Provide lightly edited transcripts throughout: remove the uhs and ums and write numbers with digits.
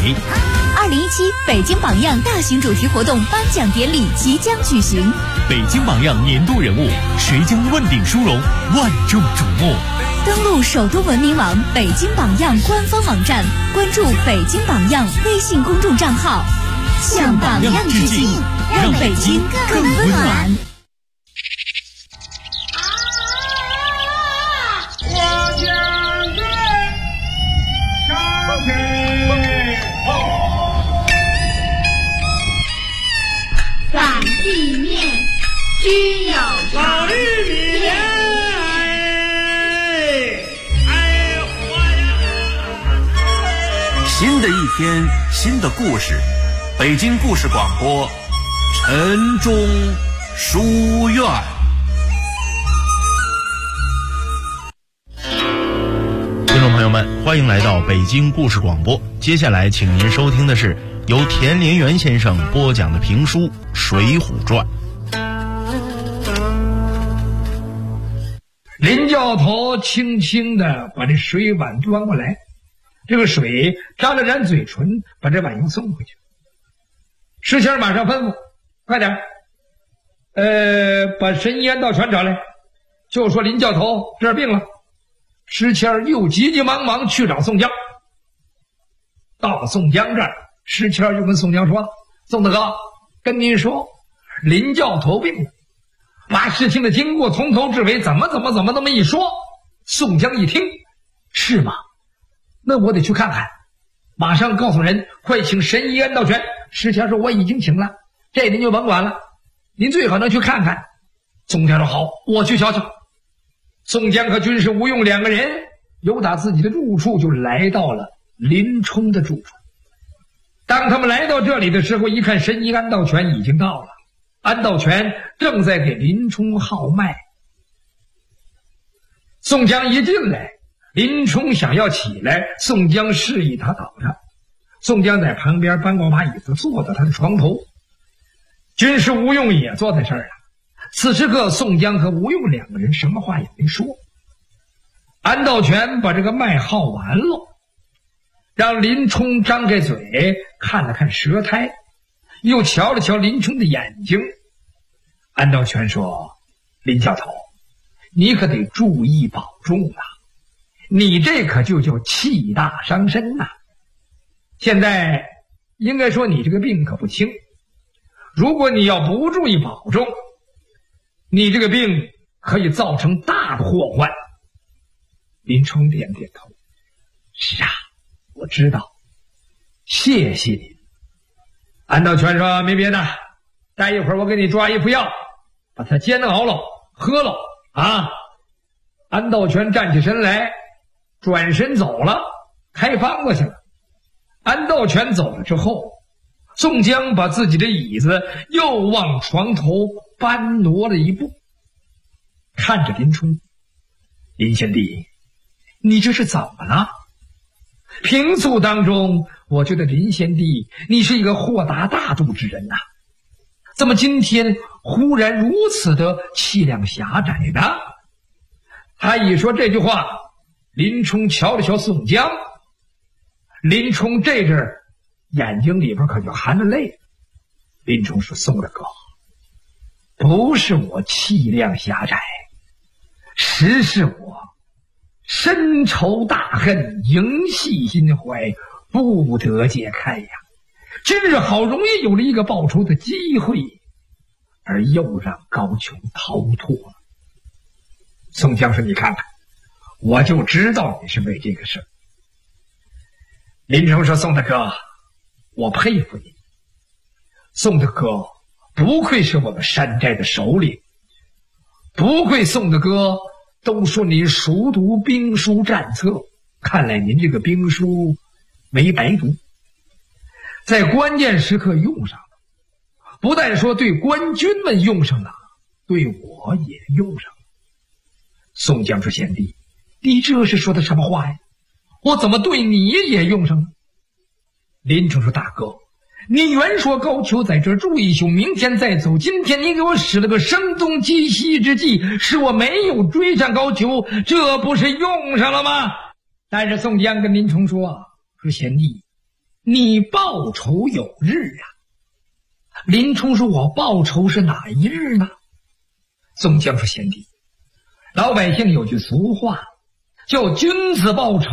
2017北京榜样大型主题活动颁奖典礼即将举行， 北京榜样年度人物谁将问鼎殊荣，万众瞩目。 登录首都文明网北京榜样官方网站，关注北京榜样微信公众账号，向榜样致敬，让北京更温暖。 反地面均有老玉米新的一天，新的故事，北京故事广播，晨钟书院。 听众朋友们，欢迎来到北京故事广播。接下来，请您收听的是由田连元先生播讲的评书《水浒传》。 林教头轻轻地把这水碗端过来，这个水沾了沾嘴唇，把这碗又送回去。石谦马上吩咐：“快点，把神医安道全找来，就说林教头这儿病了。”石谦又急急忙忙去找宋江。到了宋江这儿，石谦就跟宋江说：“宋大哥，跟您说，林教头病了。”把事情的经过从头至尾怎么那么一说。宋江一听，是吗？那我得去看看，马上告诉人，快请神医安道全。石谦说：“我已经请了，这您就甭管了，您最好能去看看。”宋江说：“好，我去瞧瞧。”宋江和军师吴用两个人由打自己的住处就来到了林冲的住处。当他们来到这里的时候，一看神医安道全已经到了，安道全正在给林冲号脉。宋江一进来，林冲想要起来，宋江示意他倒着。宋江在旁边搬过把椅子，坐到他的床头。军师吴用也坐在这儿了。此时刻，宋江和吴用两个人什么话也没说。安道全把这个脉号完了，让林冲张开嘴看了看舌苔，又瞧了瞧林冲的眼睛。安道全说：“林教头，你可得注意保重啊，你这可就叫气大伤身呐。现在应该说你这个病可不轻，如果你要不注意保重，你这个病可以造成大的祸患。”林冲点点头：“是啊，我知道，谢谢您。”安道全说：“没别的，待一会儿我给你抓一副药，把它煎熬了喝了啊。”安道全站起身来，转身走了，开方子去了。安道全走了之后，宋江把自己的椅子又往床头搬挪了一步，看着林冲：“林贤弟，你这是怎么了？平素当中，我觉得林贤弟你是一个豁达大度之人呐，怎么今天忽然如此的气量狭窄呢？”他一说这句话，林冲瞧了瞧宋江，林冲这阵儿眼睛里边可就含着泪。林冲说：“宋大哥，不是我气量狭窄，实是我深仇大恨，萦系心怀，不得解开呀。今日好容易有了一个报仇的机会，而又让高俅逃脱了。”宋江说：“你看看，我就知道你是为这个事儿。”林冲说：“宋大哥，我佩服你。宋大哥不愧是我们山寨的首领，不愧宋大哥都说您熟读兵书战策，看来您这个兵书没白读，在关键时刻用上了。不但说对官军们用上了，对我也用上了。”宋江说：“贤弟，你这是说的什么话呀？我怎么对你也用上了？”林冲说：“大哥，你原说高俅在这儿住一宿，明天再走，今天你给我使了个声东击西之计，使我没有追上高俅，这不是用上了吗？”但是宋江跟林冲说：“贤弟， 你报仇有日啊。林冲说，我报仇是哪一日呢？宋江说，贤弟，老百姓有句俗话叫君子报仇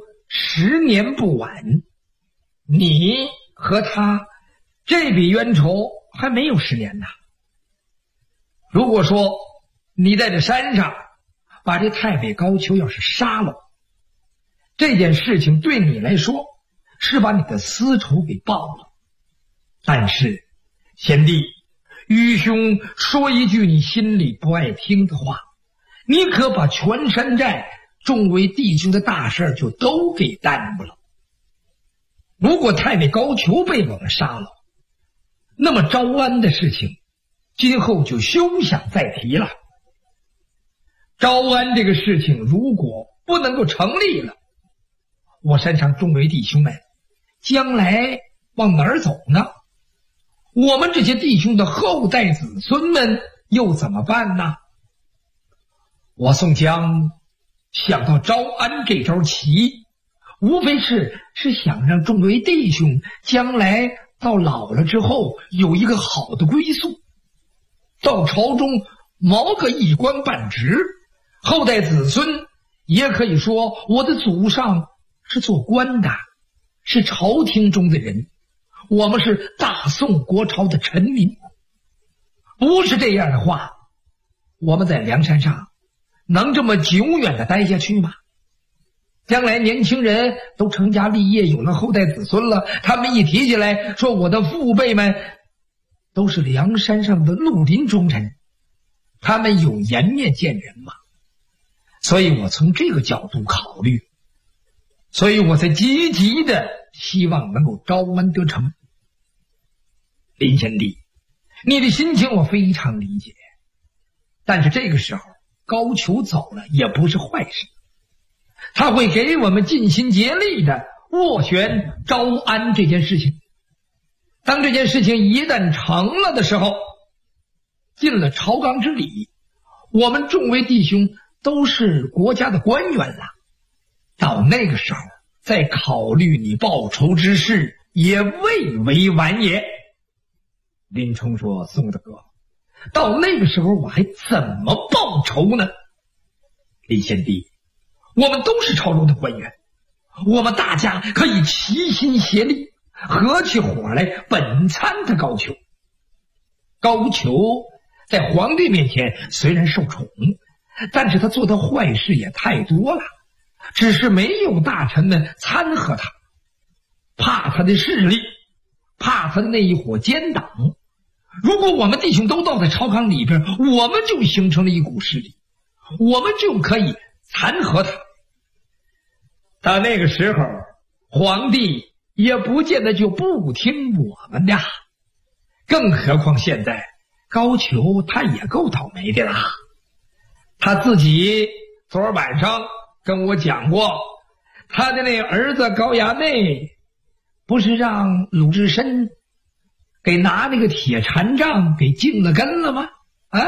10年不晚，你和他这笔冤仇还没有10年呢。如果说你在这山上把这太尉高俅要是杀了，这件事情对你来说是把你的私仇给报了。但是贤弟，愚兄说一句你心里不爱听的话，你可把全山寨众位弟兄的大事就都给耽误了。如果太尉高俅被我们杀了，那么招安的事情今后就休想再提了。招安这个事情如果不能够成立了，我山上众位弟兄们将来往哪儿走呢？我们这些弟兄的后代子孙们又怎么办呢？我宋江想到招安这招棋，无非是想让众位弟兄将来到老了之后有一个好的归宿，到朝中谋个一官半职，后代子孙也可以说我的祖上是做官的，是朝廷中的人，我们是大宋国朝的臣民。不是这样的话，我们在梁山上能这么久远的待下去吗？将来年轻人都成家立业，有了后代子孙了，他们一提起来说我的父辈们都是梁山上的绿林忠臣，他们有颜面见人吗？所以我从这个角度考虑，所以我才积极的希望能够招安得成。林贤弟，你的心情我非常理解，但是这个时候高俅走了也不是坏事，他会给我们尽心竭力的斡旋招安这件事情。当这件事情一旦成了的时候，进了朝纲之礼，我们众位弟兄都是国家的官员了，到那个时候再考虑你报仇之事也未为晚也。林冲说，宋大哥，到那个时候我还怎么报仇呢？林贤弟，我们都是朝中的官员，我们大家可以齐心协力，合起伙来本参他高俅。高俅在皇帝面前虽然受宠，但是他做的坏事也太多了，只是没有大臣们参合他，怕他的势力，怕他的那一伙奸党。如果我们弟兄都到在朝纲里边，我们就形成了一股势力，我们就可以弹劾他。到那个时候，皇帝也不见得就不听我们的，更何况现在高俅他也够倒霉的啦。他自己昨儿晚上跟我讲过，他的那儿子高衙内不是让鲁智深给拿那个铁禅杖给净了根了吗？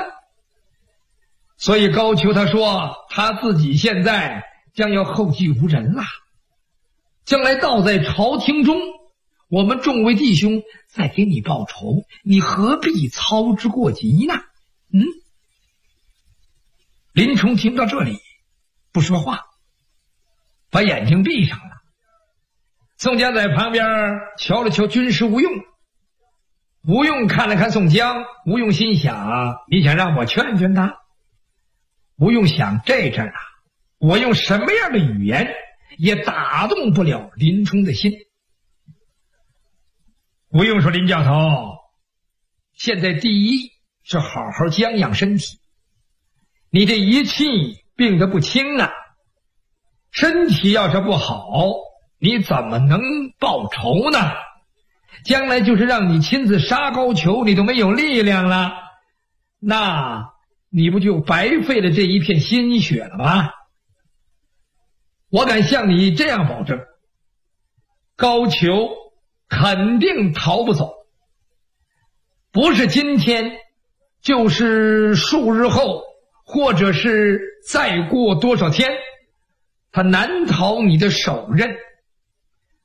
所以高俅他说他自己现在将要后继无人了，将来倒在朝廷中，我们众位弟兄再给你报仇，你何必操之过急呢？林冲听到这里不说话，把眼睛闭上了。宋江在旁边瞧了瞧军师吴用，吴用看了看宋江，吴用心想，你想让我劝劝他？吴用想，这阵啊，我用什么样的语言也打动不了林冲的心。吴用说，林教头，现在第一是好好将养身体，你这一气病得不轻啊，身体要是不好，你怎么能报仇呢？将来就是让你亲自杀高俅，你都没有力量了，那你不就白费了这一片心血了吗？我敢向你这样保证，高俅肯定逃不走，不是今天就是数日后，或者是再过多少天，他难逃你的手刃。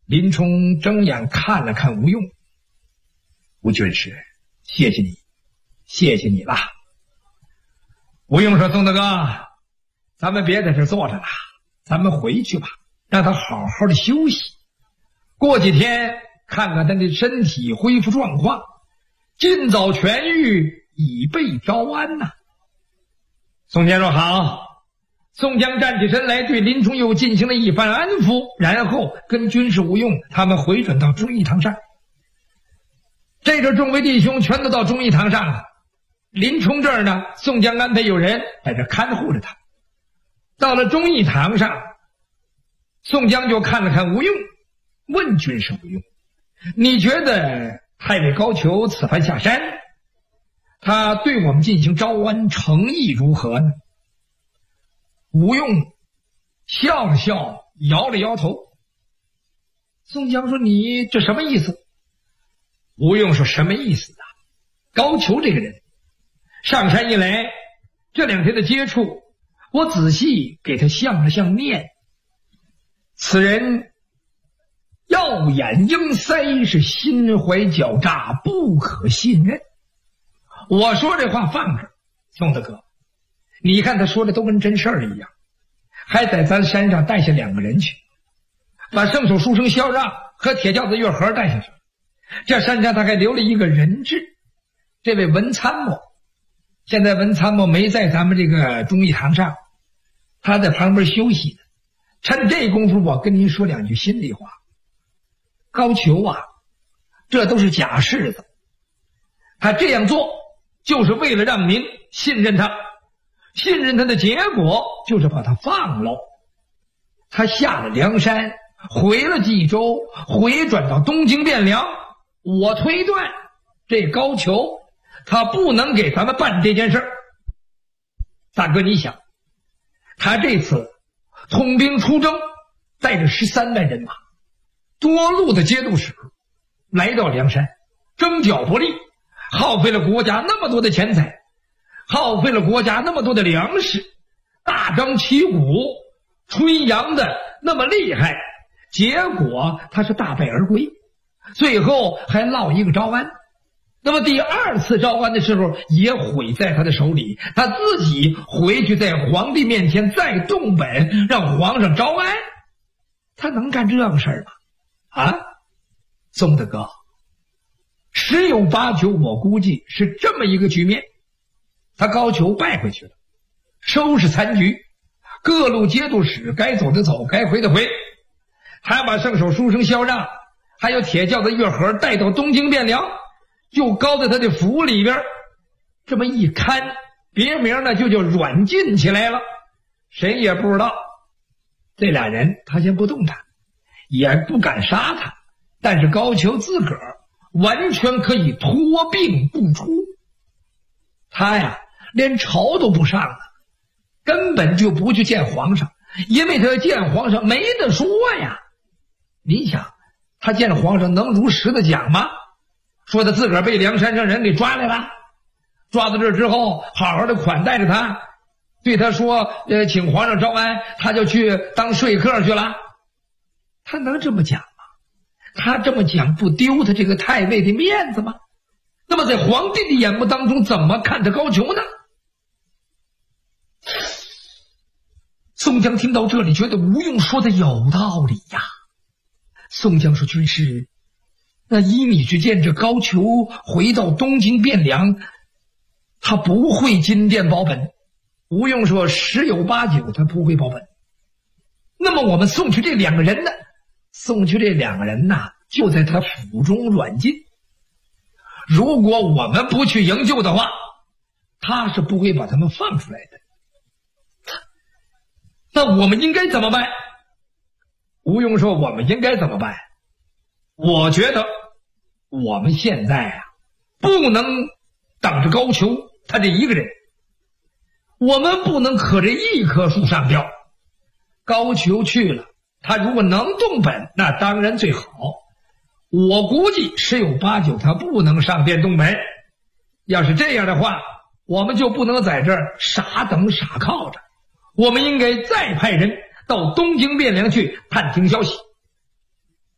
林冲睁眼看了看吴用，吴军师，谢谢你，谢谢你了。吴用说：“宋大哥，咱们别在这坐着了，咱们回去吧，让他好好的休息，过几天看看他的身体恢复状况，尽早痊愈，以备招安呐。”宋江说：“好。”宋江站起身来，对林冲又进行了一番安抚，然后跟军师吴用他们回转到忠义堂上。这个众位弟兄全都到忠义堂上了。林冲这儿呢，宋江安排有人在这看护着他。到了忠义堂上，宋江就看了看吴用，问军师吴用：“你觉得太尉高俅此番下山，他对我们进行招安，诚意如何呢？”吴用笑了笑，摇了摇头。宋江说：“你这什么意思？”吴用说：“什么意思啊？高俅这个人，上山一来，这2天的接触，我仔细给他向了向面。此人耀眼鹰腮，是心怀狡诈，不可信任。”我说这话放着，宋大哥，你看他说的都跟真事儿一样，还在咱山上带下2个人去，把圣手书生萧让和铁轿子月盒带下去。这山上他还留了一个人质，这位文参谋。现在文参谋没在咱们这个忠义堂上，他在旁边休息呢。趁这功夫，我跟您说2句心里话。高俅啊，这都是假柿子，他这样做就是为了让您信任他。信任他的结果就是把他放了。他下了梁山，回了冀州，回转到东京汴梁。我推断这高俅他不能给咱们办这件事儿。大哥，你想，他这次统兵出征，带着13万人马，多路的节度使来到梁山，征剿不利，耗费了国家那么多的钱财，耗费了国家那么多的粮食，大张旗鼓，吹扬的那么厉害，结果他是大败而归，最后还落一个招安。那么第2次招安的时候也毁在他的手里，他自己回去在皇帝面前再动本，让皇上招安，他能干这个事儿吗？啊，宋大哥，十有八九，我估计是这么一个局面。他高俅败回去了，收拾残局，各路节度使该走的走，该回的回，还把圣手书生萧让还有铁轿子月盒带到东京汴梁，就高在他的府里边，这么一看，别名呢就叫软禁起来了。谁也不知道这俩人，他先不动他，也不敢杀他，但是高俅自个儿完全可以脱病不出。他呀连朝都不上了，根本就不去见皇上，因为他见皇上没得说呀。你想，他见皇上能如实的讲吗？说他自个儿被梁山上人给抓来了，抓到这之后好好的款待着他，对他说请皇上招安，他就去当说客去了。他能这么讲吗？他这么讲不丢他这个太尉的面子吗？那么在皇帝的眼目当中怎么看他高俅呢？宋江听到这里，觉得吴用说的有道理呀。宋江说：“军师，那依你之见，这高俅回到东京汴梁，他不会金殿保本。”吴用说：“十有八九他不会保本。”那么我们送去这2个人呢？送去这2个人呐，就在他府中软禁。如果我们不去营救的话，他是不会把他们放出来的。那我们应该怎么办？吴用说：“我们应该怎么办？我觉得我们现在啊，不能等着高俅他这一个人，我们不能可这一棵树上吊。高俅去了，他如果能动本，那当然最好。我估计十有八九他不能上殿动本。要是这样的话，我们就不能在这儿傻等傻靠着，我们应该再派人到东京汴梁去探听消息。”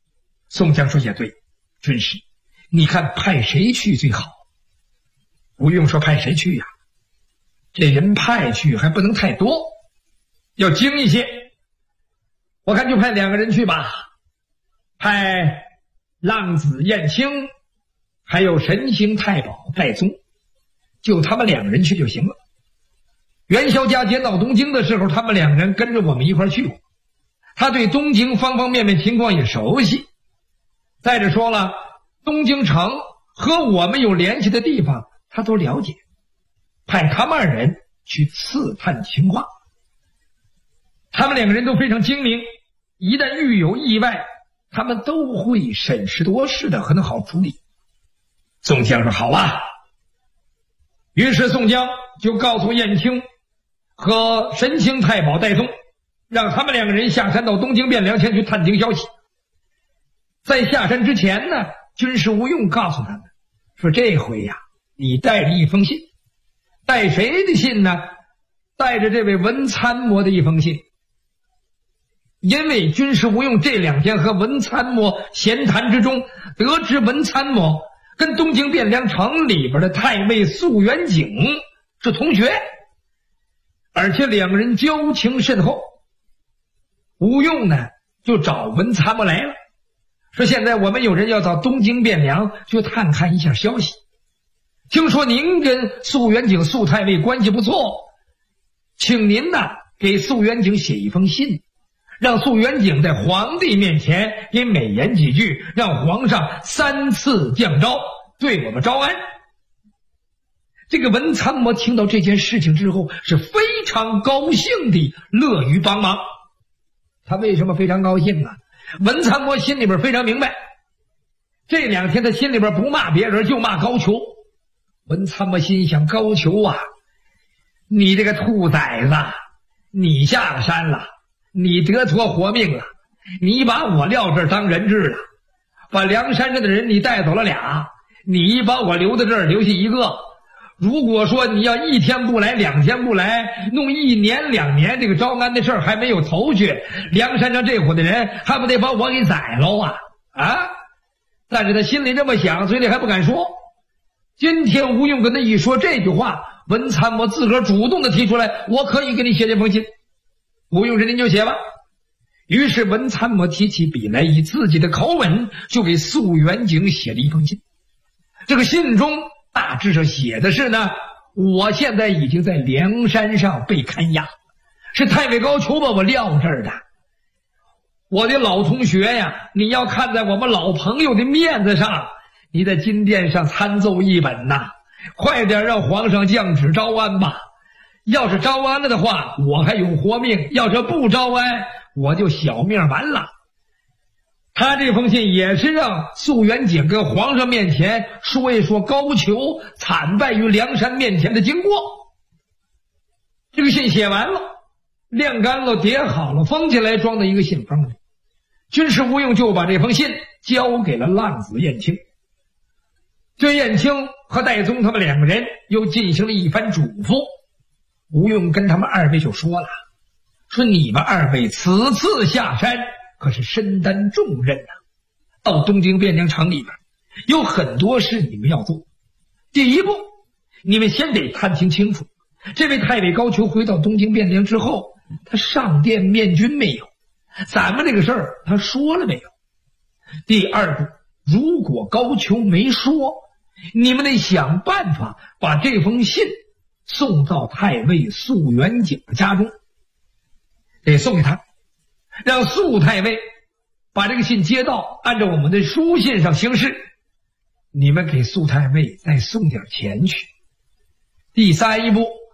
宋江说也对，军师，你看派谁去最好？吴用说派谁去呀？这人派去还不能太多，要精一些。我看就派2个人去吧，派浪子燕青还有神行太保戴宗，就他们2个人去就行了。元宵佳节到东京的时候，他们2个人跟着我们一块去过，他对东京方方面面情况也熟悉。再者说了，东京城和我们有联系的地方他都了解，派他们2人去刺探情况。他们2个人都非常精明，一旦遇有意外，他们都会审时度势的，很好处理。宋江说好啊。于是宋江就告诉燕青和神行太保戴宗，让他们2个人下山到东京汴梁前去探听消息。在下山之前呢，军师吴用告诉他们说，这回呀，你带着一封信。带谁的信呢？带着这位文参谋的一封信。因为军师吴用这2天和文参谋闲谈之中，得知文参谋跟东京汴梁城里边的太尉肃元景是同学，而且2个人交情甚厚。吴用呢就找文参谋来了，说现在我们有人要到东京汴梁去探看一下消息，听说您跟肃元景肃太尉关系不错，请您呢给肃元景写一封信，让肃元景在皇帝面前给美言几句，让皇上3次降诏，对我们招安。这个文参谋听到这件事情之后是非常高兴的，乐于帮忙。他为什么非常高兴啊？文参谋心里边非常明白，这2天他心里边不骂别人就骂高俅。文参谋心想，高俅啊，你这个兔崽子，你下了山了，你得脱活命了，你把我撂这儿当人质了，把梁山上的人你带走了俩，你把我留在这儿留下一个。如果说你要1天不来2天不来，弄1年2年，这个招安的事儿还没有头绪，梁山上这伙的人还不得把我给宰喽啊！但是他心里这么想，嘴里还不敢说。今天吴用跟他一说这句话，文参谋自个儿主动的提出来，我可以给你写这封信。吴用说您就写吧。于是文参谋提起笔来，以自己的口吻就给肃元景写了一封信。这个信中大致上写的是呢，我现在已经在梁山上被看押，是太尉高俅把我撂这儿的。我的老同学呀，你要看在我们老朋友的面子上，你在金殿上参奏一本呐，快点让皇上降旨招安吧。要是招安了的话，我还有活命；要是不招安，我就小命完了。他这封信也是让肃元景跟皇上面前说一说高俅惨败于梁山面前的经过。这个信写完了，晾干了，叠好了，封起来，装在一个信封里。军师吴用就把这封信交给了浪子燕青。对燕青和戴宗他们2个人又进行了一番嘱咐。吴用跟他们2位就说了，说你们2位此次下山可是身担重任呐，到东京汴梁城里边有很多事你们要做。第一步，你们先得探听清楚，这位太尉高俅回到东京汴梁之后，他上殿面君没有？咱们这个事儿他说了没有？第二步，如果高俅没说，你们得想办法把这封信送到太尉肃元景的家中，得送给他，让肃太尉把这个信接到，按照我们的书信上行事。你们给肃太尉再送点钱去。第三一步，